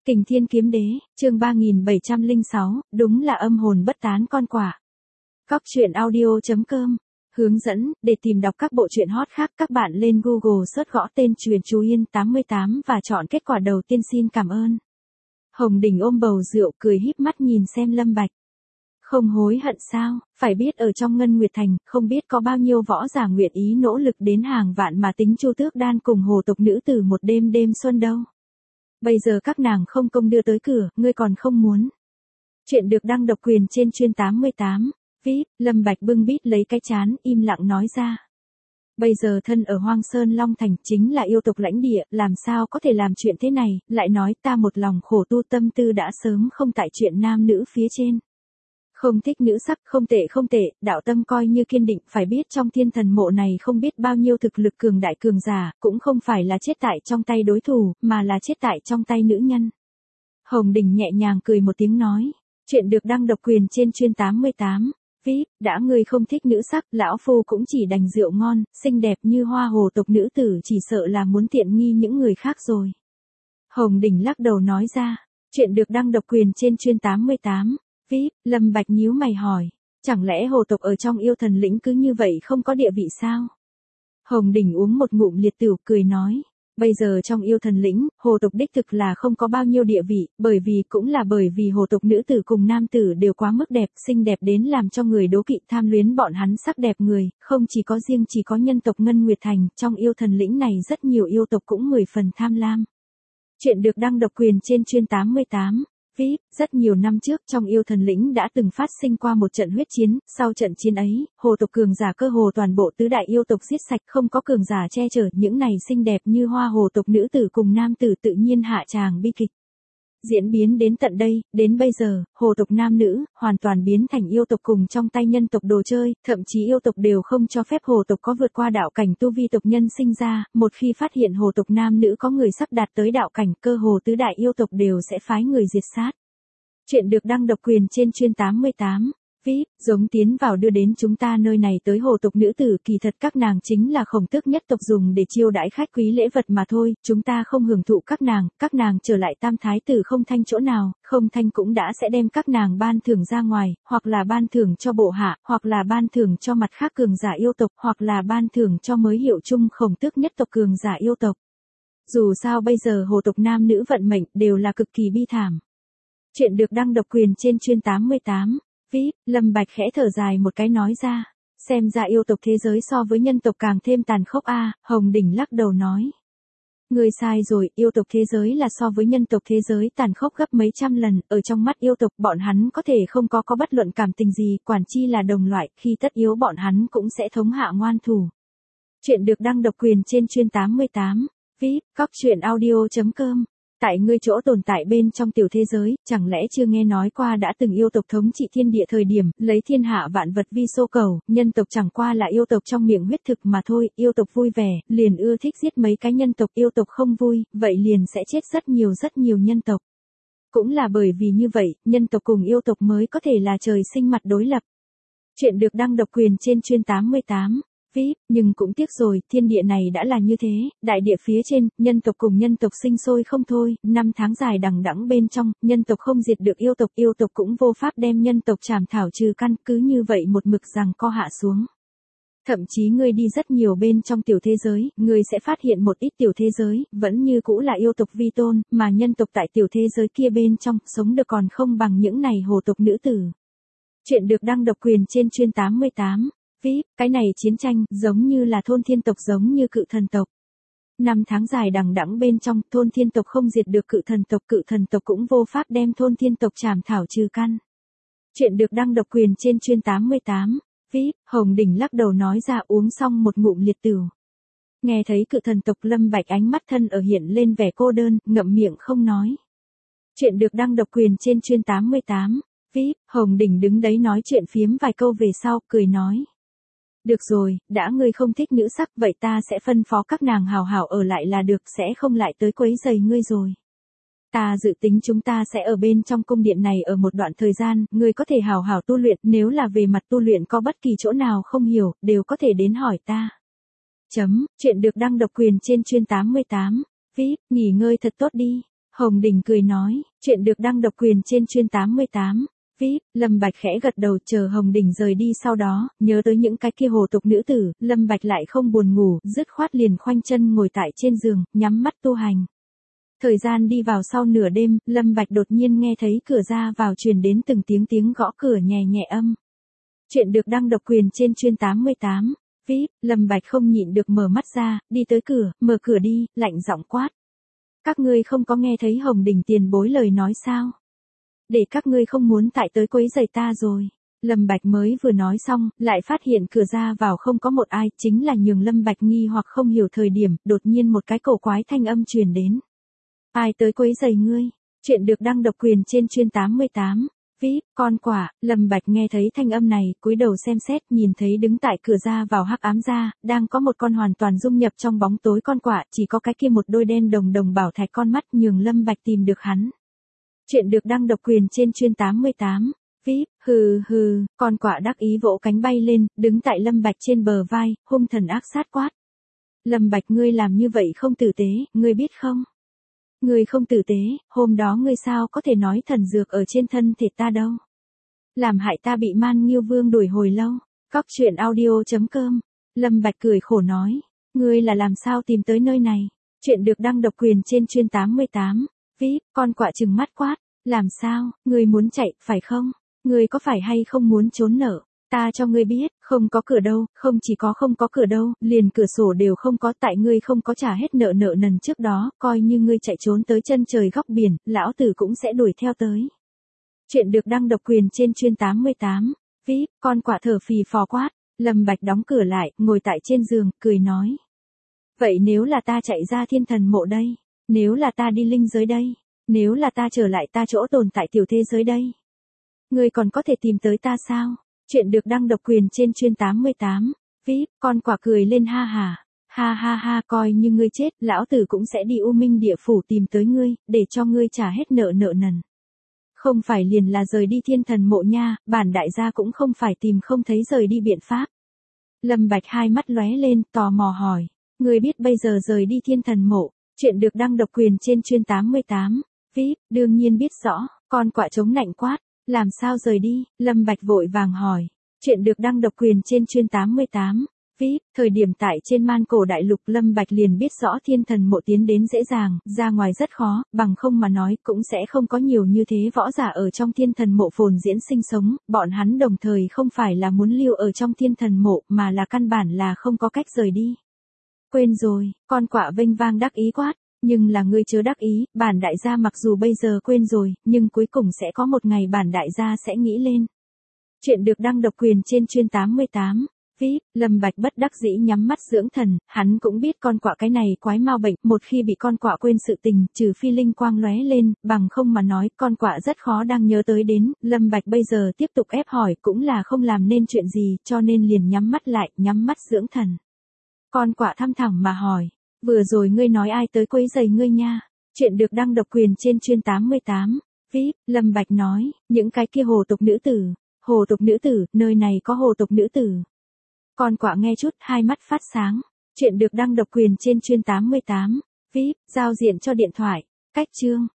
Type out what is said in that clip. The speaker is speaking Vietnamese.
Kình Thiên Kiếm Đế, chương 3706, đúng là âm hồn bất tán con quả. Cóc truyện audio.com. Hướng dẫn, để tìm đọc các bộ truyện hot khác các bạn lên Google search gõ tên Truyện Chú Yên 88 và chọn kết quả đầu tiên xin cảm ơn. Hồng Đình ôm bầu rượu cười híp mắt nhìn xem Lâm Bạch. Không hối hận sao, phải biết ở trong Ngân Nguyệt Thành, không biết có bao nhiêu võ giả nguyện ý nỗ lực đến hàng vạn mà tính Chu Tước Đan cùng hồ tộc nữ tử một đêm đêm xuân đâu. Bây giờ các nàng không công đưa tới cửa, ngươi còn không muốn. Chuyện được đăng độc quyền trên Truyện 88. VIP, Lâm Bạch bưng bít lấy cái chán, im lặng nói ra. Bây giờ thân ở Hoang Sơn Long Thành chính là yêu tộc lãnh địa, làm sao có thể làm chuyện thế này, lại nói ta một lòng khổ tu tâm tư đã sớm không tại chuyện nam nữ phía trên. Không thích nữ sắc, không tệ, đạo tâm coi như kiên định, phải biết trong thiên thần mộ này không biết bao nhiêu thực lực cường đại cường giả, cũng không phải là chết tại trong tay đối thủ, mà là chết tại trong tay nữ nhân. Hồng Đình nhẹ nhàng cười một tiếng nói, chuyện được đăng độc quyền trên Truyện 88. VIP, đã ngươi không thích nữ sắc, lão phu cũng chỉ đành rượu ngon, xinh đẹp như hoa hồ tộc nữ tử chỉ sợ là muốn tiện nghi những người khác rồi. Hồng Đình lắc đầu nói ra, chuyện được đăng độc quyền trên Truyện 88. VIP, Lâm Bạch nhíu mày hỏi, chẳng lẽ hồ tộc ở trong yêu thần lĩnh cứ như vậy không có địa vị sao? Hồng Đình uống một ngụm liệt tửu cười nói, bây giờ trong yêu thần lĩnh, hồ tộc đích thực là không có bao nhiêu địa vị, bởi vì hồ tộc nữ tử cùng nam tử đều quá mức đẹp, xinh đẹp đến làm cho người đố kỵ tham luyến bọn hắn sắc đẹp người, không chỉ có nhân tộc Ngân Nguyệt Thành, trong yêu thần lĩnh này rất nhiều yêu tộc cũng 10 phần tham lam. Chuyện được đăng độc quyền trên Truyện 88. VIP, rất nhiều năm trước trong yêu thần lĩnh đã từng phát sinh qua một trận huyết chiến, sau trận chiến ấy, hồ tộc cường giả cơ hồ toàn bộ tứ đại yêu tộc giết sạch, không có cường giả che chở, những này xinh đẹp như hoa hồ tộc nữ tử cùng nam tử tự nhiên hạ tràng bi kịch. Diễn biến đến tận đây, đến bây giờ, hồ tộc nam nữ, hoàn toàn biến thành yêu tộc cùng trong tay nhân tộc đồ chơi, thậm chí yêu tộc đều không cho phép hồ tộc có vượt qua đạo cảnh tu vi tộc nhân sinh ra, một khi phát hiện hồ tộc nam nữ có người sắp đạt tới đạo cảnh, cơ hồ tứ đại yêu tộc đều sẽ phái người diệt sát. Chuyện được đăng độc quyền trên Truyện 88. VIP, giống tiến vào đưa đến chúng ta nơi này tới hồ tộc nữ tử, kỳ thật các nàng chính là Khổng Tước nhất tộc dùng để chiêu đãi khách quý lễ vật mà thôi, chúng ta không hưởng thụ các nàng trở lại Tam Thái Tử Không Thanh chỗ nào, Không Thanh cũng đã sẽ đem các nàng ban thưởng ra ngoài, hoặc là ban thưởng cho bộ hạ, hoặc là ban thưởng cho mặt khác cường giả yêu tộc, hoặc là ban thưởng cho mới hiệu chung Khổng Tước nhất tộc cường giả yêu tộc. Dù sao bây giờ hồ tộc nam nữ vận mệnh đều là cực kỳ bi thảm. Chuyện được đăng độc quyền trên Truyện 88. VIP, Lâm Bạch khẽ thở dài một cái nói ra, xem ra yêu tộc thế giới so với nhân tộc càng thêm tàn khốc a. Hồng Đình lắc đầu nói, ngươi sai rồi, yêu tộc thế giới là so với nhân tộc thế giới tàn khốc gấp mấy trăm lần, ở trong mắt yêu tộc bọn hắn có thể không có bất luận cảm tình gì, quản chi là đồng loại, khi tất yếu bọn hắn cũng sẽ thống hạ ngoan thủ. Chuyện được đăng độc quyền trên Truyện 88. VIP, cóc truyện audio.com. Tại ngươi chỗ tồn tại bên trong tiểu thế giới, chẳng lẽ chưa nghe nói qua đã từng yêu tộc thống trị thiên địa thời điểm, lấy thiên hạ vạn vật vi xô cầu, nhân tộc chẳng qua là yêu tộc trong miệng huyết thực mà thôi, yêu tộc vui vẻ, liền ưa thích giết mấy cái nhân tộc, yêu tộc không vui, vậy liền sẽ chết rất nhiều nhân tộc. Cũng là bởi vì như vậy, nhân tộc cùng yêu tộc mới có thể là trời sinh mặt đối lập. Chuyện được đăng độc quyền trên Truyện 88. VIP, nhưng cũng tiếc rồi, thiên địa này đã là như thế, đại địa phía trên, nhân tộc cùng nhân tộc sinh sôi không thôi, 5 tháng dài đằng đẵng bên trong, nhân tộc không diệt được yêu tộc cũng vô pháp đem nhân tộc trảm thảo trừ căn, cứ như vậy một mực rằng co hạ xuống. Thậm chí ngươi đi rất nhiều bên trong tiểu thế giới, ngươi sẽ phát hiện một ít tiểu thế giới, vẫn như cũ là yêu tộc vi tôn, mà nhân tộc tại tiểu thế giới kia bên trong, sống được còn không bằng những này hồ tộc nữ tử. Chuyện được đăng độc quyền trên Truyện 88. VIP, cái này chiến tranh, giống như là thôn thiên tộc giống như cự thần tộc. 5 tháng dài đằng đẵng bên trong, thôn thiên tộc không diệt được cự thần tộc cũng vô pháp đem thôn thiên tộc trảm thảo trừ căn. Chuyện được đăng độc quyền trên Truyện 88. VIP, Hồng Đình lắc đầu nói ra uống xong một ngụm liệt tửu. Nghe thấy cự thần tộc Lâm Bạch ánh mắt thân ở hiện lên vẻ cô đơn, ngậm miệng không nói. Chuyện được đăng độc quyền trên Truyện 88. VIP, Hồng Đình đứng đấy nói chuyện phiếm vài câu về sau, cười nói. Được rồi, đã ngươi không thích nữ sắc, vậy ta sẽ phân phó các nàng hào hảo ở lại là được, sẽ không lại tới quấy rầy ngươi rồi. Ta dự tính chúng ta sẽ ở bên trong cung điện này ở một đoạn thời gian, ngươi có thể hào hảo tu luyện, nếu là về mặt tu luyện có bất kỳ chỗ nào không hiểu, đều có thể đến hỏi ta. Chuyện được đăng độc quyền trên Truyện 88. VIP, nghỉ ngơi thật tốt đi. Hồng Đình cười nói, chuyện được đăng độc quyền trên chuyên 88. VIP, Lâm Bạch khẽ gật đầu chờ Hồng Đình rời đi, sau đó, nhớ tới những cái kia hồ tục nữ tử, Lâm Bạch lại không buồn ngủ, dứt khoát liền khoanh chân ngồi tại trên giường, nhắm mắt tu hành. Thời gian đi vào sau nửa đêm, Lâm Bạch đột nhiên nghe thấy cửa ra vào truyền đến từng tiếng gõ cửa nhẹ nhẹ âm. Chuyện được đăng độc quyền trên chuyên 88. VIP, Lâm Bạch không nhịn được mở mắt ra, đi tới cửa, mở cửa đi, lạnh giọng quát. Các ngươi không có nghe thấy Hồng Đình tiền bối lời nói sao? Để các ngươi không muốn tại tới quấy rầy ta rồi. Lâm Bạch mới vừa nói xong, lại phát hiện cửa ra vào không có một ai, chính là nhường Lâm Bạch nghi hoặc không hiểu thời điểm, đột nhiên một cái cổ quái thanh âm truyền đến. Ai tới quấy rầy ngươi? Chuyện được đăng độc quyền trên chuyên 88. VIP, con quả, Lâm Bạch nghe thấy thanh âm này, cúi đầu xem xét, nhìn thấy đứng tại cửa ra vào hắc ám ra, đang có một con hoàn toàn dung nhập trong bóng tối con quả, chỉ có cái kia một đôi đen đồng bảo thạch con mắt nhường Lâm Bạch tìm được hắn. Chuyện được đăng độc quyền trên chuyên 88. VIP, hừ, con quả đắc ý vỗ cánh bay lên, đứng tại Lâm Bạch trên bờ vai, hung thần ác sát quát. Lâm Bạch, ngươi làm như vậy không tử tế, ngươi biết không? Ngươi không tử tế, hôm đó ngươi sao có thể nói thần dược ở trên thân thể ta đâu? Làm hại ta bị Man Nghiêu Vương đuổi hồi lâu. Cóc truyện audio.com. Lâm Bạch cười khổ nói, ngươi là làm sao tìm tới nơi này? Chuyện được đăng độc quyền trên chuyên 88. VIP, con quạ trừng mắt quát, làm sao, ngươi muốn chạy, phải không? Ngươi có phải hay không muốn trốn nợ? Ta cho ngươi biết, không có cửa đâu, không chỉ có không có cửa đâu, liền cửa sổ đều không có, tại ngươi không có trả hết nợ nần trước đó, coi như ngươi chạy trốn tới chân trời góc biển, lão tử cũng sẽ đuổi theo tới. Chuyện được đăng độc quyền trên chuyên 88. VIP, con quạ thở phì phò quát, Lâm Bạch đóng cửa lại, ngồi tại trên giường, cười nói. Vậy nếu là ta chạy ra thiên thần mộ đây? Nếu là ta đi linh giới đây? Nếu là ta trở lại ta chỗ tồn tại tiểu thế giới đây? Ngươi còn có thể tìm tới ta sao? Chuyện được đăng độc quyền trên chuyên 88. VIP, con quả cười lên ha ha, coi như ngươi chết, lão tử cũng sẽ đi U Minh địa phủ tìm tới ngươi, để cho ngươi trả hết nợ nần. Không phải liền là rời đi thiên thần mộ nha, bản đại gia cũng không phải tìm không thấy rời đi biện pháp. Lâm Bạch hai mắt lóe lên, tò mò hỏi, ngươi biết bây giờ rời đi thiên thần mộ? Chuyện được đăng độc quyền trên chuyên 88. VIP, đương nhiên biết rõ, con quạ chống nạnh quát. Làm sao rời đi? Lâm Bạch vội vàng hỏi. Chuyện được đăng độc quyền trên chuyên 88. VIP, thời điểm tại trên Man Cổ Đại Lục Lâm Bạch liền biết rõ thiên thần mộ tiến đến dễ dàng, ra ngoài rất khó, bằng không mà nói cũng sẽ không có nhiều như thế võ giả ở trong thiên thần mộ phồn diễn sinh sống, bọn hắn đồng thời không phải là muốn lưu ở trong thiên thần mộ mà là căn bản là không có cách rời đi. Quên rồi, con quạ vênh vang đắc ý quát. Nhưng là ngươi chớ đắc ý, bản đại gia mặc dù bây giờ quên rồi, nhưng cuối cùng sẽ có một ngày bản đại gia sẽ nghĩ lên. Chuyện được đăng độc quyền trên chuyên 88. VIP, Lâm Bạch bất đắc dĩ nhắm mắt dưỡng thần, hắn cũng biết con quạ cái này quái mau bệnh, một khi bị con quạ quên sự tình, trừ phi linh quang lóe lên, bằng không mà nói, con quạ rất khó đang nhớ tới đến, Lâm Bạch bây giờ tiếp tục ép hỏi cũng là không làm nên chuyện gì, cho nên liền nhắm mắt lại, nhắm mắt dưỡng thần. Con quạ thăm thẳm mà hỏi. Vừa rồi ngươi nói ai tới quấy rầy ngươi nha? Chuyện được đăng độc quyền trên chuyên 88. VIP, Lâm Bạch nói, những cái kia hồ tục nữ tử. Hồ tục nữ tử, nơi này có hồ tục nữ tử. Con quạ nghe chút, hai mắt phát sáng. Chuyện được đăng độc quyền trên chuyên 88. VIP, giao diện cho điện thoại. Cách chương.